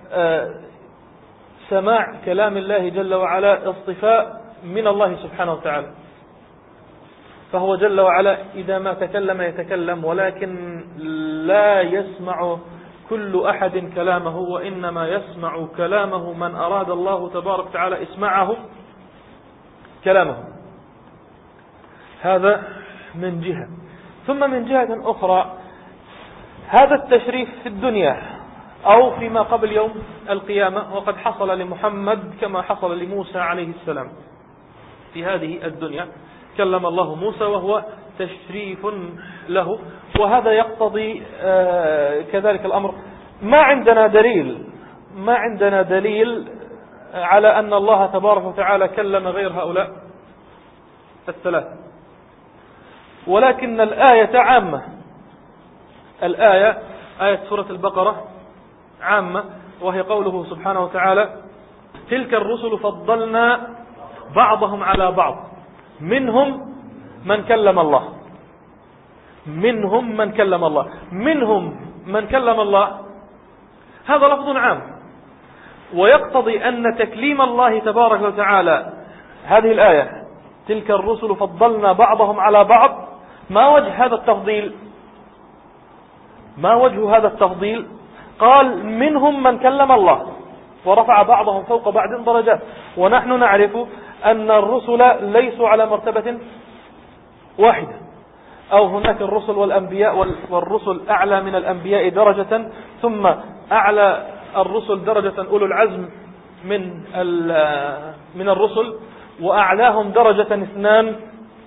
سماع كلام الله جل وعلا اصطفاء من الله سبحانه وتعالى، فهو جل وعلا إذا ما تكلم يتكلم، ولكن لا يسمع كل أحد كلامه، وإنما يسمع كلامه من أراد الله تبارك وتعالى إسماعه كلامه. هذا من جهة. ثم من جهة أخرى هذا التشريف في الدنيا أو فيما قبل يوم القيامة، وقد حصل لمحمد كما حصل لموسى عليه السلام في هذه الدنيا، كلم الله موسى وهو تشريف له، وهذا يقتضي كذلك الأمر. ما عندنا دليل ما عندنا دليل على أن الله تبارك وتعالى كلم غير هؤلاء الثلاثة، ولكن الآية عامة. الآية آية سورة البقرة عامة، وهي قوله سبحانه وتعالى تلك الرسل فضلنا بعضهم على بعض منهم من كلم الله منهم من كلم الله منهم من كلم الله هذا لفظ عام، ويقتضي أن تكليم الله تبارك وتعالى هذه الآية تلك الرسل فضلنا بعضهم على بعض، ما وجه هذا التفضيل؟ ما وجه هذا التفضيل؟ قال منهم من كلم الله ورفع بعضهم فوق بعض درجات، ونحن نعرف أن الرسل ليسوا على مرتبة واحدة، أو هناك الرسل والأنبياء، والرسل أعلى من الأنبياء درجة، ثم أعلى الرسل درجة أولو العزم من من الرسل، وأعلاهم درجة اثنان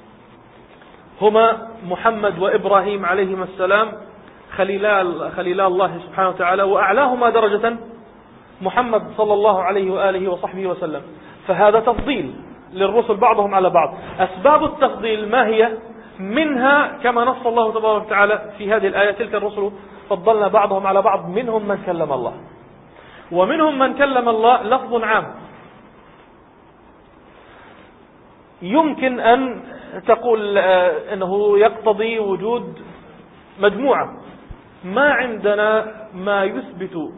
هما محمد وإبراهيم عليهما السلام خليلا خليلا الله سبحانه وتعالى، وأعلاهما درجة محمد صلى الله عليه وآله وصحبه وسلم. فهذا تفضيل للرسل بعضهم على بعض. أسباب التفضيل ما هي؟ منها كما نص الله تبارك وتعالى في هذه الآية تلك الرسل فضلنا بعضهم على بعض منهم من كلم الله. ومنهم من كلم الله لفظ عام، يمكن أن تقول أنه يقتضي وجود مجموعة، ما عندنا ما يثبت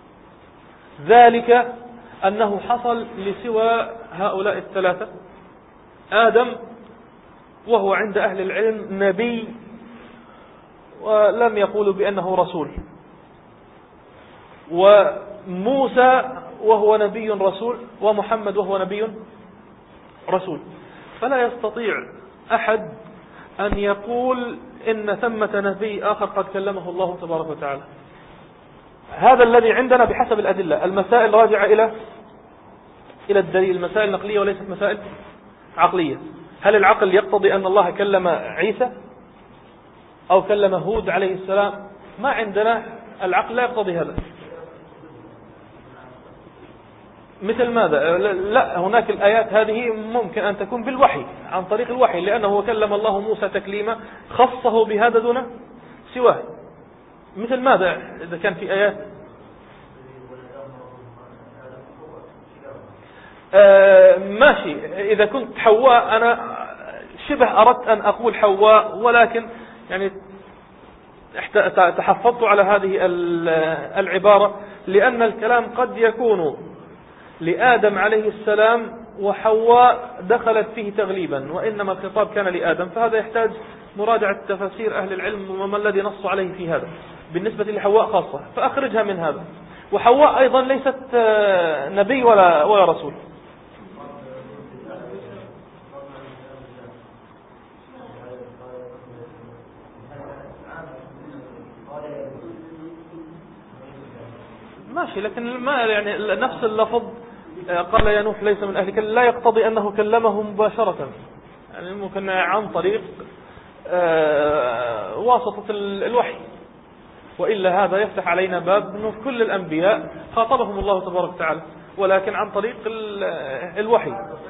ذلك أنه حصل لسوى هؤلاء الثلاثة. آدم وهو عند أهل العلم نبي ولم يقولوا بأنه رسول، وموسى وهو نبي رسول، ومحمد وهو نبي رسول. فلا يستطيع أحد أن يقول إن ثمة نبي آخر قد كلمه الله تبارك وتعالى. هذا الذي عندنا بحسب الأدلة. المسائل راجعة إلى إلى الدليل، المسائل نقلية وليست مسائل عقلية. هل العقل يقتضي أن الله كلم عيسى أو كلم هود عليه السلام؟ ما عندنا، العقل لا يقتضي هذا. مثل ماذا؟ لا، هناك الآيات هذه ممكن أن تكون بالوحي، عن طريق الوحي، لأنه كلم الله موسى تكليما خصه بهذا دون سواه. مثل ماذا إذا كان في آيات؟ آه ماشي، إذا كنت حواء أنا شبه أردت أن أقول حواء، ولكن يعني تحفظت على هذه العبارة، لأن الكلام قد يكون لآدم عليه السلام وحواء دخلت فيه تغليبا، وإنما الخطاب كان لآدم، فهذا يحتاج مراجعة تفاسير أهل العلم وما الذي نص عليه في هذا بالنسبة لحواء خاصة، فأخرجها من هذا. وحواء أيضا ليست نبي ولا ولا رسول. ماشي، لكن ما يعني نفس اللفظ قال يا نوح ليس من أهلك لا يقتضي أنه كلمه مباشرة، يعني ممكن عن طريق واسطة الوحي، وإلا هذا يفتح علينا باب أنه كل الأنبياء خاطبهم الله تبارك وتعالى، ولكن عن طريق الوحي.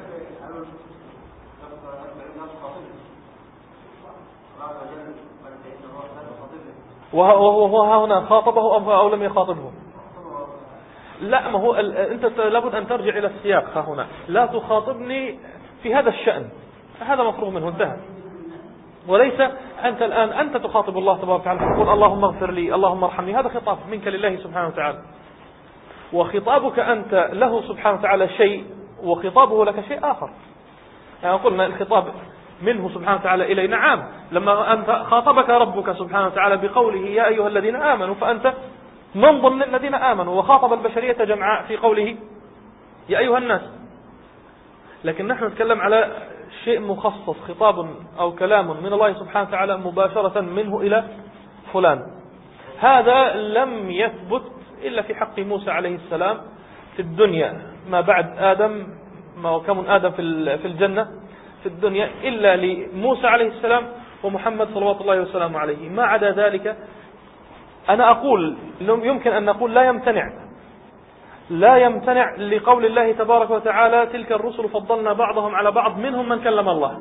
وهو هنا خاطبه أو لم يخاطبه؟ لا، ما هو أنت لابد أن ترجع إلى السياق. هنا لا تخاطبني في هذا الشأن، هذا مفروغ منه انتهى. وليس أنت الآن أنت تخاطب الله تبارك وتعالى تقول اللهم اغفر لي اللهم ارحمني، هذا خطاب منك لله سبحانه وتعالى، وخطابك أنت له سبحانه وتعالى شيء وخطابه لك شيء آخر. يعني قلنا الخطاب منه سبحانه وتعالى إلينا عام، لما أنت خاطبك ربك سبحانه وتعالى بقوله يا أيها الذين آمنوا، فأنت من ضمن الذين آمنوا، وخاطب البشرية جمعاء في قوله يا أيها الناس. لكن نحن نتكلم على شيء مخصص، خطاب أو كلام من الله سبحانه وتعالى مباشرة منه إلى فلان. هذا لم يثبت إلا في حق موسى عليه السلام في الدنيا ما بعد آدم، ما كمن آدم في الجنة في الدنيا، إلا لموسى عليه السلام ومحمد صلوات الله وسلامه عليه. ما عدا ذلك أنا أقول يمكن أن نقول لا يمتنع لا يمتنع لقول الله تبارك وتعالى تلك الرسل فضلنا بعضهم على بعض منهم من كلم الله،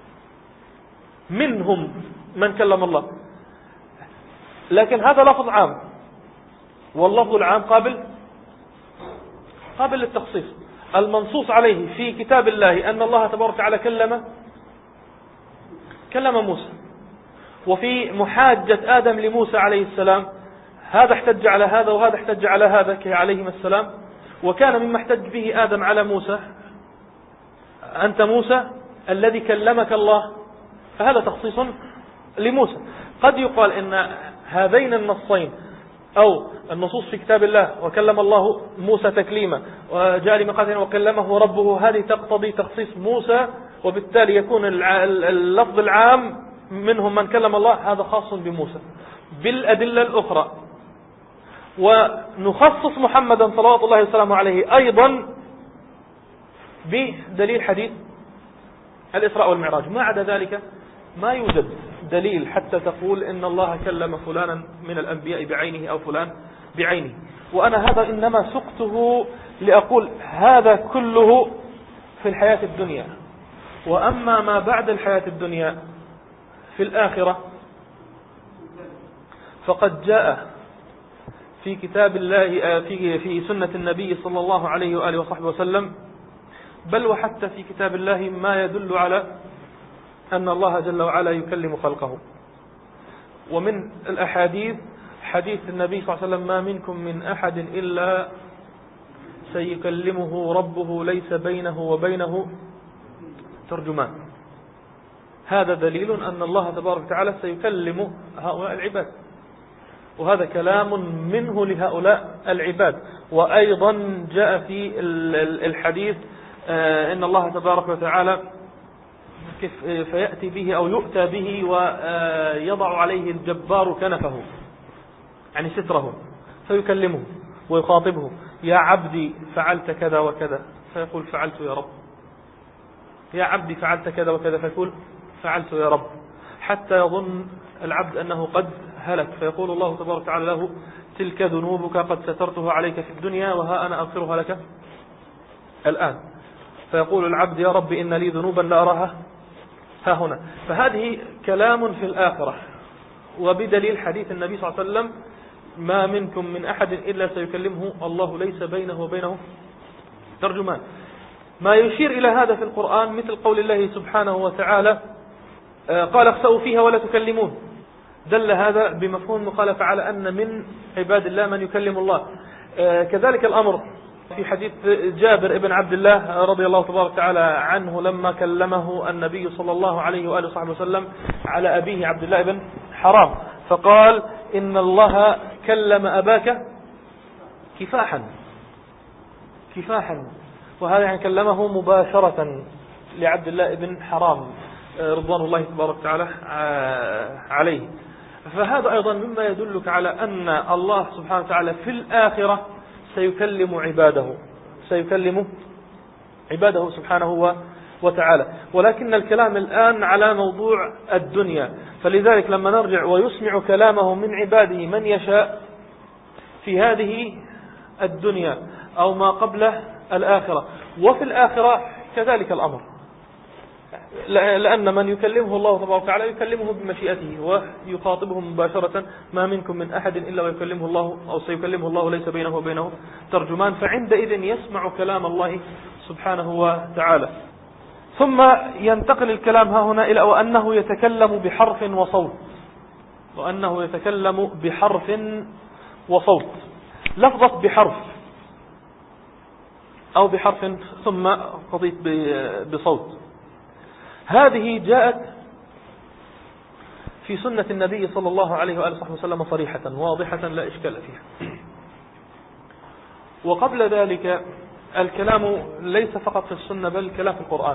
منهم من كلم الله. لكن هذا لفظ عام، واللفظ العام قابل قابل للتخصيص. المنصوص عليه في كتاب الله أن الله تبارك وتعالى كلم كلم موسى، وفي محاجة آدم لموسى عليه السلام هذا احتج على هذا وهذا احتج على هذا عليهما السلام. وكان مما احتج به آدم على موسى أنت موسى الذي كلمك الله، فهذا تخصيص لموسى. قد يقال إن هذين النصين أو النصوص في كتاب الله وكلم الله موسى تكليما وجاء لميقاتنا وكلمه ربه، هذه تقتضي تخصيص موسى، وبالتالي يكون اللفظ العام منهم من كلم الله هذا خاص بموسى بالأدلة الأخرى. ونخصص محمدا صلوات الله وسلامه عليه أيضا بدليل حديث الإسراء والمعراج. ما عدا ذلك ما يوجد دليل حتى تقول إن الله كلم فلانا من الأنبياء بعينه أو فلان بعينه. وأنا هذا إنما سقته لأقول هذا كله في الحياة الدنيا، وأما ما بعد الحياة الدنيا في الآخرة فقد جاء في كتاب الله في في سنة النبي صلى الله عليه وآله وصحبه وسلم، بل وحتى في كتاب الله ما يدل على أن الله جل وعلا يكلم خلقه. ومن الأحاديث حديث النبي صلى الله عليه وسلم ما منكم من أحد إلا سيكلمه ربه ليس بينه وبينه ترجمان. هذا دليل أن الله تبارك وتعالى سيكلم هؤلاء العباد، وهذا كلام منه لهؤلاء العباد. وأيضا جاء في الحديث إن الله تبارك وتعالى فيأتي به أو يؤتى به ويضع عليه الجبار كنفه يعني ستره فيكلمه ويخاطبه يا عبدي فعلت كذا وكذا، فيقول فعلت يا رب. يا عبدي فعلت كذا وكذا، فيقول فعلت يا رب، حتى يظن العبد أنه قد هلك، فيقول الله تبارك وتعالى له تلك ذنوبك قد سترتها عليك في الدنيا وها أنا أغفرها لك الآن. فيقول العبد يا رب إن لي ذنوبا لا أراها ها هنا. فهذه كلام في الآخرة، وبدليل حديث النبي صلى الله عليه وسلم ما منكم من أحد إلا سيكلمه الله ليس بينه وبينه ترجمان. ما يشير إلى هذا في القرآن مثل قول الله سبحانه وتعالى قال اخسأوا فيها ولا تكلمون، دل هذا بمفهوم المخالفة على أن من عباد الله من يكلم الله. كذلك الأمر في حديث جابر بن عبد الله رضي الله تبارك وتعالى عنه لما كلمه النبي صلى الله عليه وآله وصحبه وسلم على أبيه عبد الله بن حرام، فقال إن الله كلم أباك كفاحا كفاحا، وهذا يعني كلمه مباشرة لعبد الله بن حرام رضوان الله تبارك وتعالى عليه. فهذا أيضا مما يدلك على أن الله سبحانه وتعالى في الآخرة سيكلم عباده سيكلم عباده سبحانه وتعالى، ولكن الكلام الآن على موضوع الدنيا. فلذلك لما نرجع ويسمع كلامه من عباده من يشاء في هذه الدنيا أو ما قبل الآخرة، وفي الآخرة كذلك الأمر، لأن من يكلمه الله تبارك وتعالى يكلمه بمشيئته ويخاطبه مباشرة، ما منكم من أحد إلا ويكلمه الله أو سيكلمه الله ليس بينه وبينه ترجمان، فعندئذ يسمع كلام الله سبحانه وتعالى. ثم ينتقل الكلام ها هنا إلى وأنه يتكلم بحرف وصوت، وأنه يتكلم بحرف وصوت. لفظة بحرف أو بحرف ثم قضيت بصوت، هذه جاءت في سنة النبي صلى الله عليه وآله وسلم صريحة واضحة لا إشكال فيها. وقبل ذلك الكلام ليس فقط في السنة بل الكلام في القرآن.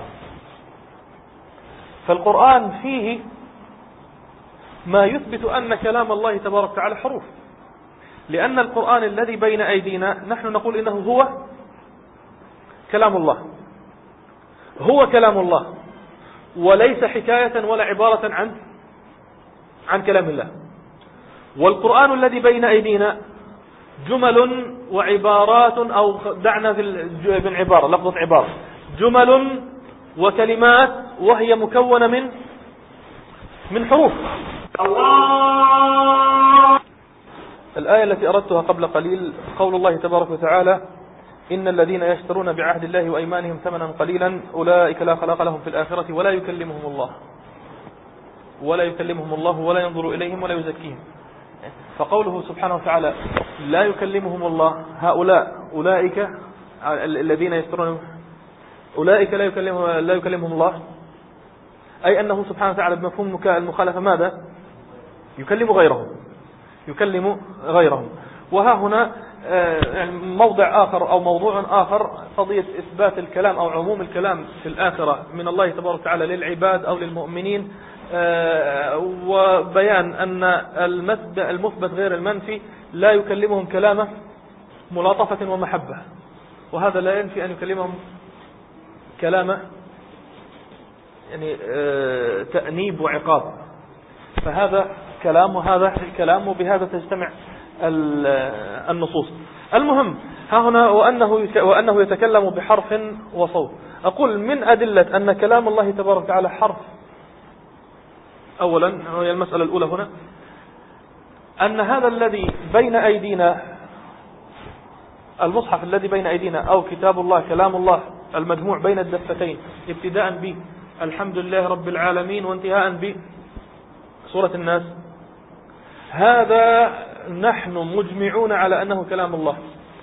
فالقرآن فيه ما يثبت أن كلام الله تبارك وتعالى حروف، لأن القرآن الذي بين أيدينا نحن نقول إنه هو كلام الله، هو كلام الله وليس حكاية ولا عبارة عن عن كلام الله. والقرآن الذي بين أيدينا جمل وعبارات، أو دعنا في العبارة لفظة عبارة، جمل وكلمات وهي مكونة من من حروف. الآية التي أردتها قبل قليل قول الله تبارك وتعالى إن الذين يشترون بعهد الله وأيمانهم ثمنا قليلا أولئك لا خلاق لهم في الآخرة ولا يكلمهم الله ولا يكلمهم الله ولا ينظر إليهم ولا يزكيهم. فقوله سبحانه وتعالى لا يكلمهم الله، هؤلاء أولئك الذين يشترون أولئك لا يكلمهم لا يكلمهم الله، أي أنه سبحانه وتعالى بمفهوم المخالفة ماذا؟ يكلم غيرهم يكلم غيرهم. وها هنا موضع آخر أو موضوع آخر قضية إثبات الكلام أو عموم الكلام في الآخرة من الله تبارك وتعالى للعباد أو للمؤمنين، وبيان أن المثبت غير المنفي لا يكلمهم كلامه ملاطفة ومحبة، وهذا لا ينفي أن يكلمهم كلامه يعني تأنيب وعقاب. فهذا كلام وهذا كلام، وبهذا تجتمع النصوص. المهم ها هنا وأنه وأنه يتكلم بحرف وصوت. أقول من أدلة أن كلام الله تبارك وتعالى حرف، أولا هي المسألة الأولى هنا أن هذا الذي بين أيدينا المصحف الذي بين أيدينا أو كتاب الله كلام الله المجموع بين الدفتين ابتداء به الحمد لله رب العالمين وانتهاء به سورة الناس، هذا نحن مجمعون على أنه كلام الله،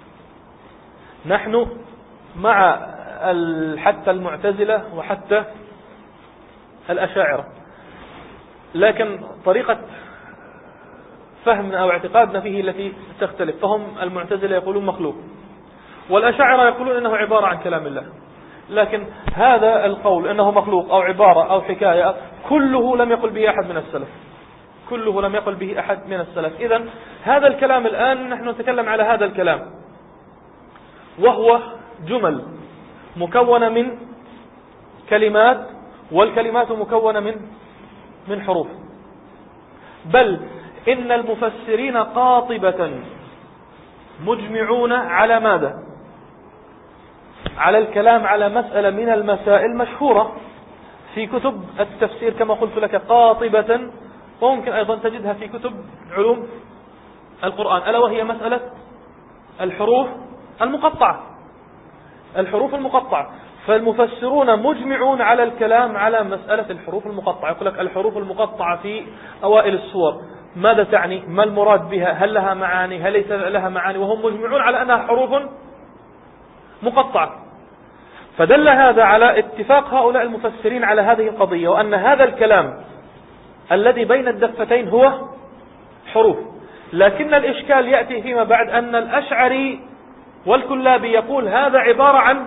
نحن مع حتى المعتزلة وحتى الأشاعرة. لكن طريقة فهمنا أو اعتقادنا فيه التي تختلف، فهم المعتزلة يقولون مخلوق والأشاعرة يقولون أنه عبارة عن كلام الله. لكن هذا القول أنه مخلوق أو عبارة أو حكاية كله لم يقل به أحد من السلف، كله لم يقل به أحد من السلف. إذن هذا الكلام الآن نحن نتكلم على هذا الكلام، وهو جمل مكونة من كلمات، والكلمات مكونة من من حروف. بل إن المفسرين قاطبة مجمعون على ماذا؟ على الكلام على مسألة من المسائل مشهورة في كتب التفسير كما قلت لك قاطبة، وممكن أيضا تجدها في كتب علوم القرآن، ألا وهي مسألة الحروف المقطعة الحروف المقطعة. فالمفسرون مجمعون على الكلام على مسألة الحروف المقطعة. يقول لك الحروف المقطعة في أوائل السور ماذا تعني؟ ما المراد بها؟ هل لها معاني؟ هل ليس لها معاني؟ وهم مجمعون على أنها حروف مقطعة. فدل هذا على اتفاق هؤلاء المفسرين على هذه القضية، وأن هذا الكلام الذي بين الدفتين هو حروف. لكن الإشكال يأتي فيما بعد أن الأشعري والكلابي يقول هذا عبارة عن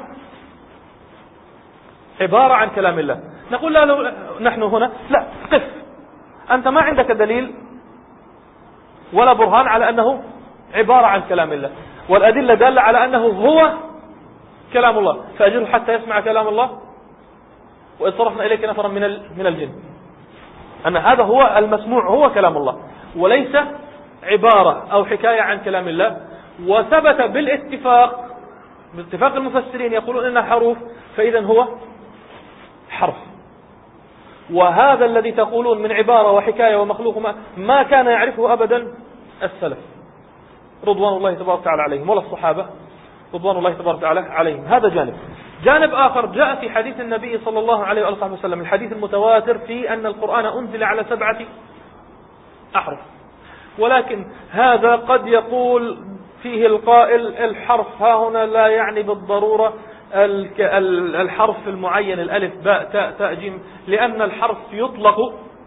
عبارة عن كلام الله. نقول لا, لا نحن هنا لا، قف، أنت ما عندك دليل ولا برهان على أنه عبارة عن كلام الله، والأدلة دالة على أنه هو كلام الله، فأجله حتى يسمع كلام الله. وإذ صرفنا إليك نفرا من من الجن، أن هذا هو المسموع، هو كلام الله وليس عبارة أو حكاية عن كلام الله. وثبت بالاتفاق باتفاق المفسرين يقولون إنها حروف، فإذا هو حرف. وهذا الذي تقولون من عبارة وحكاية ومخلوق ما, ما كان يعرفه أبدا السلف رضوان الله تبارك وتعالى عليهم، ولا الصحابة رضوان الله تبارك وتعالى عليهم. هذا جانب. جانب آخر جاء في حديث النبي صلى الله عليه وآله وسلم، الحديث المتواتر في أن القرآن أنزل على سبعة أحرف. ولكن هذا قد يقول فيه القائل الحرف ها هنا لا يعني بالضرورة الحرف المعين، الألف باء تاء تاء جيم، لأن الحرف يطلق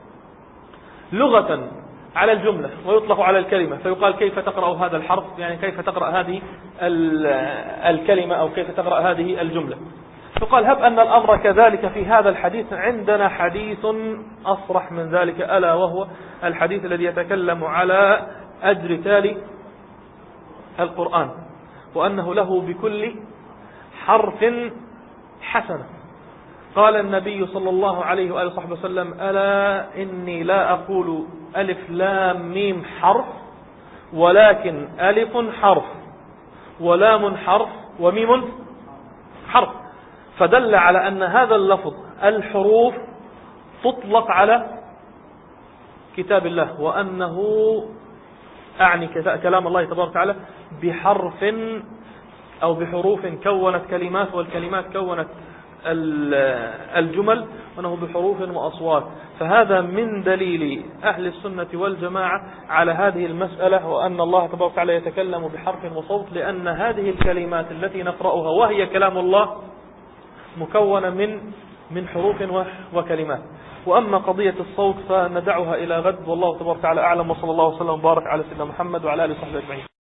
لغة على الجملة ويطلق على الكلمة، فيقال كيف تقرأ هذا الحرف، يعني كيف تقرأ هذه الكلمة أو كيف تقرأ هذه الجملة. فقال هب أن الأمر كذلك في هذا الحديث، عندنا حديث أصرح من ذلك، ألا وهو الحديث الذي يتكلم على أجر تالي القرآن، وأنه له بكل حرف حسنة. قال النبي صلى الله عليه وآله وصحبه وسلم ألا إني لا أقول ألف لام ميم حرف، ولكن ألف حرف ولام حرف وميم حرف. فدل على أن هذا اللفظ الحروف تطلق على كتاب الله، وأنه أعني كلام الله تبارك وتعالى بحرف أو بحروف كونت كلمات، والكلمات كونت الجمل، وأنه بحروف وأصوات. فهذا من دليل أهل السنة والجماعة على هذه المسألة، وأن الله تبارك وتعالى يتكلم بحرف وصوت، لأن هذه الكلمات التي نقرأها وهي كلام الله مكونة من من حروف وكلمات. وأما قضية الصوت فندعها إلى غد، والله تبارك وتعالى أعلم، وصلى الله وسلم وبارك على سيدنا محمد وعلى آله وصحبه أجمعين.